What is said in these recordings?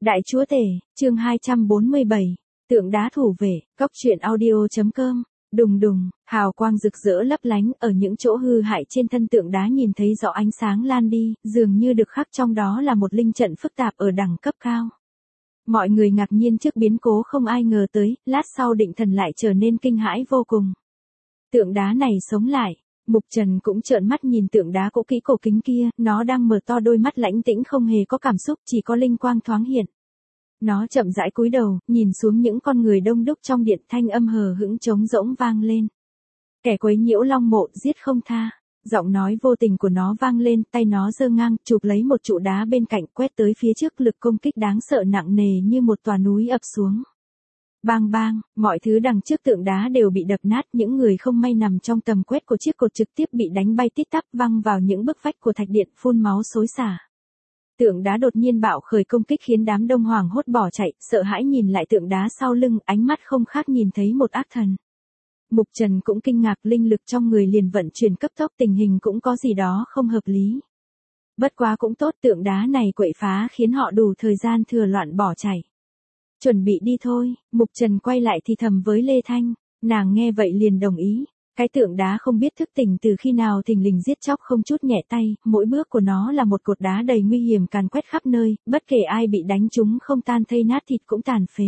Đại chúa tể, chương 247, tượng đá thủ vệ, góc truyện audio.com, đùng đùng, hào quang rực rỡ lấp lánh ở những chỗ hư hại trên thân tượng đá nhìn thấy rõ ánh sáng lan đi, dường như được khắc trong đó là một linh trận phức tạp ở đẳng cấp cao. Mọi người ngạc nhiên trước biến cố không ai ngờ tới, lát sau Định Thần lại trở nên kinh hãi vô cùng. Tượng đá này sống lại. Mục Trần cũng trợn mắt nhìn tượng đá cũ kỹ cổ kính kia, nó đang mở to đôi mắt lãnh tĩnh không hề có cảm xúc, chỉ có linh quang thoáng hiện. Nó chậm rãi cúi đầu, nhìn xuống những con người đông đúc trong điện, thanh âm hờ hững trống rỗng vang lên. Kẻ quấy nhiễu Long Mộ, giết không tha. Giọng nói vô tình của nó vang lên, tay nó giơ ngang, chụp lấy một trụ đá bên cạnh, quét tới phía trước, lực công kích đáng sợ nặng nề như một tòa núi ập xuống. Bang bang, mọi thứ đằng trước tượng đá đều bị đập nát, những người không may nằm trong tầm quét của chiếc cột trực tiếp bị đánh bay tít tắp văng vào những bức vách của thạch điện, phun máu xối xả. Tượng đá đột nhiên bạo khởi công kích khiến đám đông hoảng hốt bỏ chạy, sợ hãi nhìn lại tượng đá sau lưng, ánh mắt không khác nhìn thấy một ác thần. Mục Trần cũng kinh ngạc, linh lực trong người liền vận chuyển cấp tốc, tình hình cũng có gì đó không hợp lý. Bất quá cũng tốt, tượng đá này quậy phá khiến họ đủ thời gian thừa loạn bỏ chạy. Chuẩn bị đi thôi, Mục Trần quay lại thì thầm với Lê Thanh, nàng nghe vậy liền đồng ý. Cái tượng đá không biết thức tỉnh từ khi nào thình lình giết chóc không chút nhẹ tay, mỗi bước của nó là một cột đá đầy nguy hiểm càn quét khắp nơi, bất kể ai bị đánh trúng không tan thây nát thịt cũng tàn phế.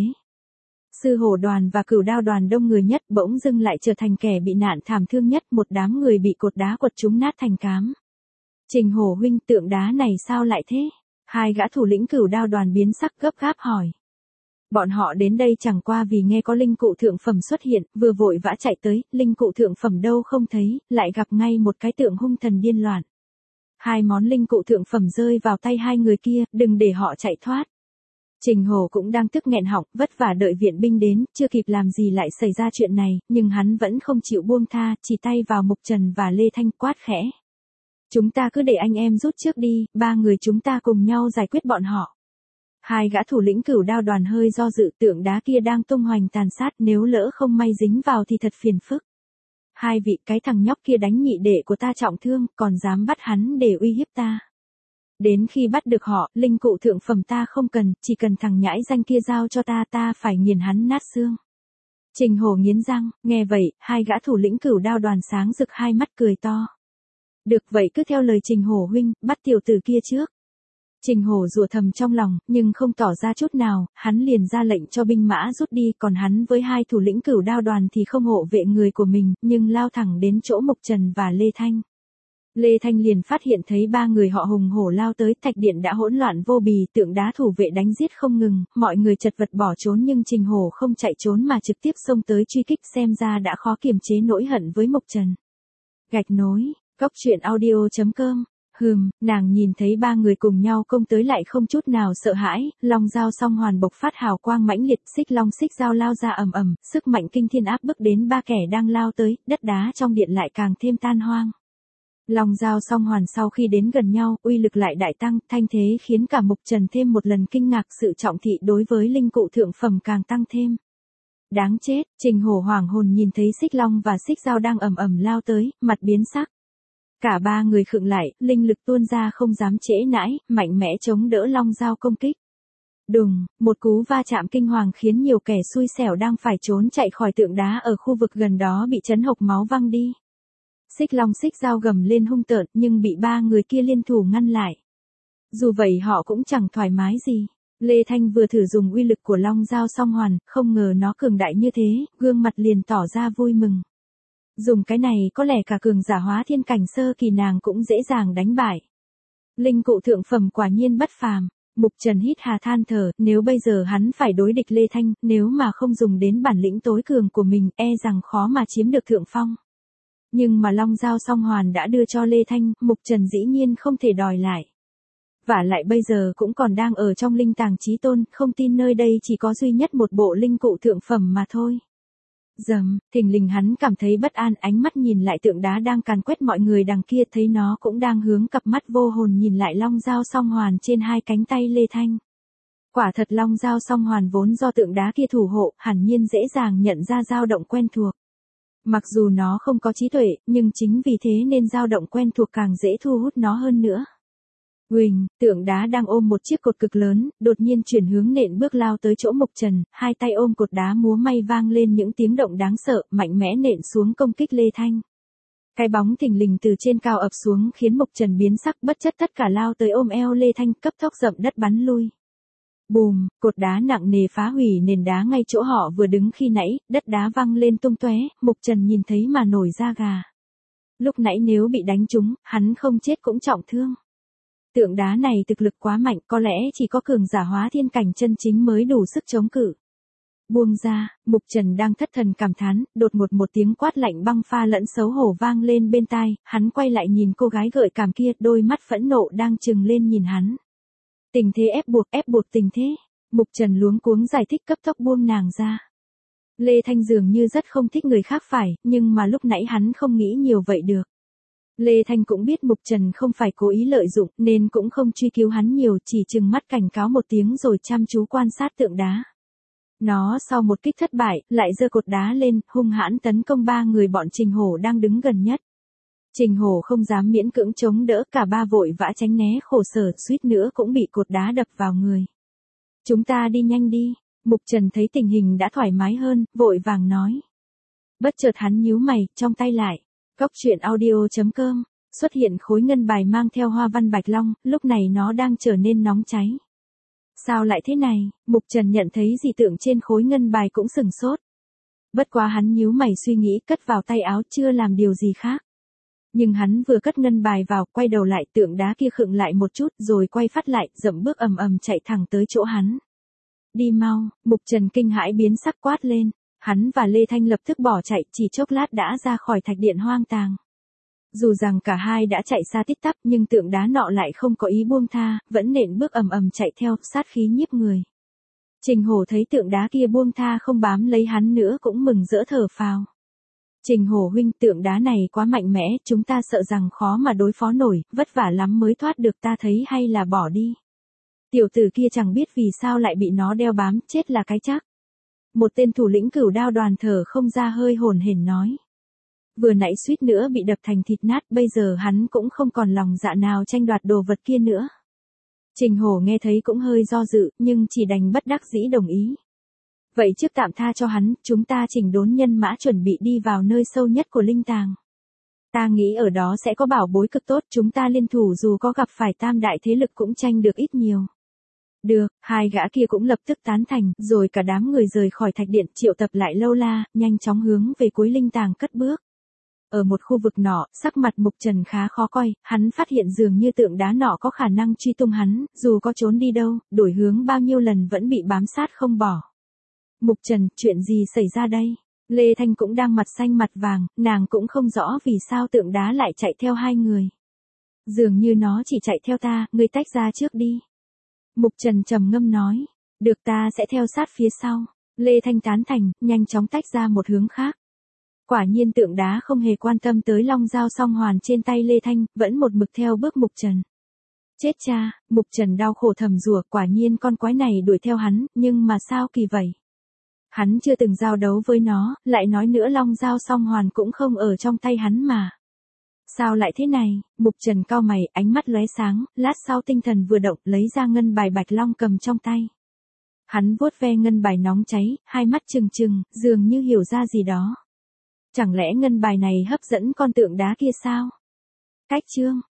Sư hổ đoàn và Cửu Đao đoàn đông người nhất bỗng dưng lại trở thành kẻ bị nạn thảm thương nhất, một đám người bị cột đá quật trúng nát thành cám. Trình Hổ huynh, tượng đá này sao lại thế? Hai gã thủ lĩnh Cửu Đao đoàn biến sắc gấp gáp hỏi. Bọn họ đến đây chẳng qua vì nghe có linh cụ thượng phẩm xuất hiện, vừa vội vã chạy tới, linh cụ thượng phẩm đâu không thấy, lại gặp ngay một cái tượng hung thần điên loạn. Hai món linh cụ thượng phẩm rơi vào tay hai người kia, đừng để họ chạy thoát. Trình Hổ cũng đang tức nghẹn họng, vất vả đợi viện binh đến, chưa kịp làm gì lại xảy ra chuyện này, nhưng hắn vẫn không chịu buông tha, chỉ tay vào Mục Trần và Lê Thanh quát khẽ. Chúng ta cứ để anh em rút trước đi, ba người chúng ta cùng nhau giải quyết bọn họ. Hai gã thủ lĩnh Cửu Đao đoàn hơi do dự, tượng đá kia đang tung hoành tàn sát, nếu lỡ không may dính vào thì thật phiền phức. Hai vị, cái thằng nhóc kia đánh nhị đệ của ta trọng thương, còn dám bắt hắn để uy hiếp ta. Đến khi bắt được họ, linh cụ thượng phẩm ta không cần, chỉ cần thằng nhãi danh kia giao cho ta, ta phải nghiền hắn nát xương. Trình Hổ nghiến răng, nghe vậy, hai gã thủ lĩnh Cửu Đao đoàn sáng rực hai mắt cười to. Được vậy cứ theo lời Trình Hổ huynh, bắt tiểu tử kia trước. Trình Hổ rủa thầm trong lòng, nhưng không tỏ ra chút nào, hắn liền ra lệnh cho binh mã rút đi, còn hắn với hai thủ lĩnh Cửu Đao đoàn thì không hộ vệ người của mình, nhưng lao thẳng đến chỗ Mục Trần và Lê Thanh. Lê Thanh liền phát hiện thấy ba người họ hùng hổ lao tới, thạch điện đã hỗn loạn vô bì, tượng đá thủ vệ đánh giết không ngừng, mọi người chật vật bỏ trốn nhưng Trình Hổ không chạy trốn mà trực tiếp xông tới truy kích, xem ra đã khó kiềm chế nỗi hận với Mục Trần. Gạch nối, góc truyện audio.com. Nàng nhìn thấy ba người cùng nhau công tới lại không chút nào sợ hãi, long dao song hoàn bộc phát hào quang mãnh liệt, xích long xích dao lao ra ầm ầm, sức mạnh kinh thiên áp bức đến ba kẻ đang lao tới, đất đá trong điện lại càng thêm tan hoang. Long dao song hoàn sau khi đến gần nhau, uy lực lại đại tăng, thanh thế khiến cả Mục Trần thêm một lần kinh ngạc, sự trọng thị đối với linh cụ thượng phẩm càng tăng thêm. Đáng chết, Trình Hổ hoảng hồn nhìn thấy xích long và xích dao đang ầm ầm lao tới, mặt biến sắc. Cả ba người khựng lại, linh lực tuôn ra không dám trễ nãi, mạnh mẽ chống đỡ long dao công kích. Đùng, một cú va chạm kinh hoàng khiến nhiều kẻ xui xẻo đang phải trốn chạy khỏi tượng đá ở khu vực gần đó bị chấn hộc máu văng đi. Xích long xích dao gầm lên hung tợn nhưng bị ba người kia liên thủ ngăn lại. Dù vậy họ cũng chẳng thoải mái gì. Lê Thanh vừa thử dùng uy lực của long dao song hoàn, không ngờ nó cường đại như thế, gương mặt liền tỏ ra vui mừng. Dùng cái này có lẽ cả cường giả hóa thiên cảnh sơ kỳ nàng cũng dễ dàng đánh bại. Linh cụ thượng phẩm quả nhiên bất phàm. Mục Trần hít hà than thở, nếu bây giờ hắn phải đối địch Lê Thanh, nếu mà không dùng đến bản lĩnh tối cường của mình, e rằng khó mà chiếm được thượng phong. Nhưng mà long dao song hoàn đã đưa cho Lê Thanh, Mục Trần dĩ nhiên không thể đòi lại. Vả lại bây giờ cũng còn đang ở trong linh tàng chí tôn, không tin nơi đây chỉ có duy nhất một bộ linh cụ thượng phẩm mà thôi. Thình lình hắn cảm thấy bất an, ánh mắt nhìn lại tượng đá đang càn quét mọi người đằng kia, thấy nó cũng đang hướng cặp mắt vô hồn nhìn lại long dao song hoàn trên hai cánh tay Lê Thanh. Quả thật long dao song hoàn vốn do tượng đá kia thủ hộ, hẳn nhiên dễ dàng nhận ra dao động quen thuộc. Mặc dù nó không có trí tuệ, nhưng chính vì thế nên dao động quen thuộc càng dễ thu hút nó hơn nữa. Huỳnh, tượng đá đang ôm một chiếc cột cực lớn, đột nhiên chuyển hướng nện bước lao tới chỗ Mục Trần, hai tay ôm cột đá múa may vang lên những tiếng động đáng sợ, mạnh mẽ nện xuống công kích Lê Thanh. Cái bóng thình lình từ trên cao ập xuống khiến Mục Trần biến sắc, bất chấp tất cả lao tới ôm eo Lê Thanh, cấp tốc dậm đất bắn lui. Bùm, cột đá nặng nề phá hủy nền đá ngay chỗ họ vừa đứng khi nãy, đất đá văng lên tung tóe, Mục Trần nhìn thấy mà nổi da gà. Lúc nãy nếu bị đánh trúng, hắn không chết cũng trọng thương. Tượng đá này thực lực quá mạnh, có lẽ chỉ có cường giả hóa thiên cảnh chân chính mới đủ sức chống cự. Buông ra, Mục Trần đang thất thần cảm thán, đột ngột một tiếng quát lạnh băng pha lẫn xấu hổ vang lên bên tai, hắn quay lại nhìn cô gái gợi cảm kia, đôi mắt phẫn nộ đang trừng lên nhìn hắn. Tình thế ép buộc tình thế. Mục Trần luống cuống giải thích cấp tốc buông nàng ra. Lê Thanh dường như rất không thích người khác phải, nhưng mà lúc nãy hắn không nghĩ nhiều vậy được. Lê Thanh cũng biết Mục Trần không phải cố ý lợi dụng nên cũng không truy cứu hắn nhiều, chỉ trừng mắt cảnh cáo một tiếng rồi chăm chú quan sát tượng đá. Nó sau một kích thất bại, lại giơ cột đá lên, hung hãn tấn công ba người bọn Trình Hổ đang đứng gần nhất. Trình Hổ không dám miễn cưỡng chống đỡ, cả ba vội vã tránh né khổ sở, suýt nữa cũng bị cột đá đập vào người. Chúng ta đi nhanh đi. Mục Trần thấy tình hình đã thoải mái hơn, vội vàng nói. Bất chợt hắn nhíu mày, trong tay lại. Góc truyện audio.com, xuất hiện khối ngân bài mang theo hoa văn bạch long, lúc này nó đang trở nên nóng cháy. Sao lại thế này? Mục Trần nhận thấy dị tượng trên khối ngân bài cũng sửng sốt. Bất quá hắn nhíu mày suy nghĩ, cất vào tay áo, chưa làm điều gì khác. Nhưng hắn vừa cất ngân bài vào, quay đầu lại, tượng đá kia khựng lại một chút rồi quay phát lại, dậm bước ầm ầm chạy thẳng tới chỗ hắn. Đi mau, Mục Trần kinh hãi biến sắc quát lên. Hắn và Lê Thanh lập tức bỏ chạy, chỉ chốc lát đã ra khỏi thạch điện hoang tàng. Dù rằng cả hai đã chạy xa tít tắp nhưng tượng đá nọ lại không có ý buông tha, vẫn nện bước ầm ầm chạy theo, sát khí nhiếp người. Trình Hổ thấy tượng đá kia buông tha không bám lấy hắn nữa cũng mừng rỡ thở phào. Trình Hổ huynh, tượng đá này quá mạnh mẽ, chúng ta sợ rằng khó mà đối phó nổi, vất vả lắm mới thoát được, ta thấy hay là bỏ đi. Tiểu tử kia chẳng biết vì sao lại bị nó đeo bám, chết là cái chắc. Một tên thủ lĩnh Cửu Đao đoàn thở không ra hơi hổn hển nói. Vừa nãy suýt nữa bị đập thành thịt nát, bây giờ hắn cũng không còn lòng dạ nào tranh đoạt đồ vật kia nữa. Trình Hổ nghe thấy cũng hơi do dự, nhưng chỉ đành bất đắc dĩ đồng ý. Vậy trước tạm tha cho hắn, chúng ta chỉnh đốn nhân mã chuẩn bị đi vào nơi sâu nhất của linh tàng. Ta nghĩ ở đó sẽ có bảo bối cực tốt, chúng ta liên thủ dù có gặp phải tam đại thế lực cũng tranh được ít nhiều. Được, hai gã kia cũng lập tức tán thành, rồi cả đám người rời khỏi thạch điện, triệu tập lại Lâu La, nhanh chóng hướng về cuối linh tàng cất bước. Ở một khu vực nọ, sắc mặt Mục Trần khá khó coi, hắn phát hiện dường như tượng đá nọ có khả năng truy tung hắn, dù có trốn đi đâu, đổi hướng bao nhiêu lần vẫn bị bám sát không bỏ. Mục Trần, chuyện gì xảy ra đây? Lê Thanh cũng đang mặt xanh mặt vàng, nàng cũng không rõ vì sao tượng đá lại chạy theo hai người. Dường như nó chỉ chạy theo ta, ngươi tách ra trước đi. Mục Trần trầm ngâm nói, được, ta sẽ theo sát phía sau. Lê Thanh tán thành, nhanh chóng tách ra một hướng khác. Quả nhiên tượng đá không hề quan tâm tới long dao song hoàn trên tay Lê Thanh, vẫn một mực theo bước Mục Trần. Chết cha, Mục Trần đau khổ thầm rủa, quả nhiên con quái này đuổi theo hắn, nhưng mà sao kỳ vậy? Hắn chưa từng giao đấu với nó, lại nói nữa long dao song hoàn cũng không ở trong tay hắn mà. Sao lại thế này? Mục Trần cau mày, ánh mắt lóe sáng, lát sau tinh thần vừa động, lấy ra ngân bài bạch long cầm trong tay. Hắn vuốt ve ngân bài nóng cháy, hai mắt trừng trừng, dường như hiểu ra gì đó. Chẳng lẽ ngân bài này hấp dẫn con tượng đá kia sao? Cách chương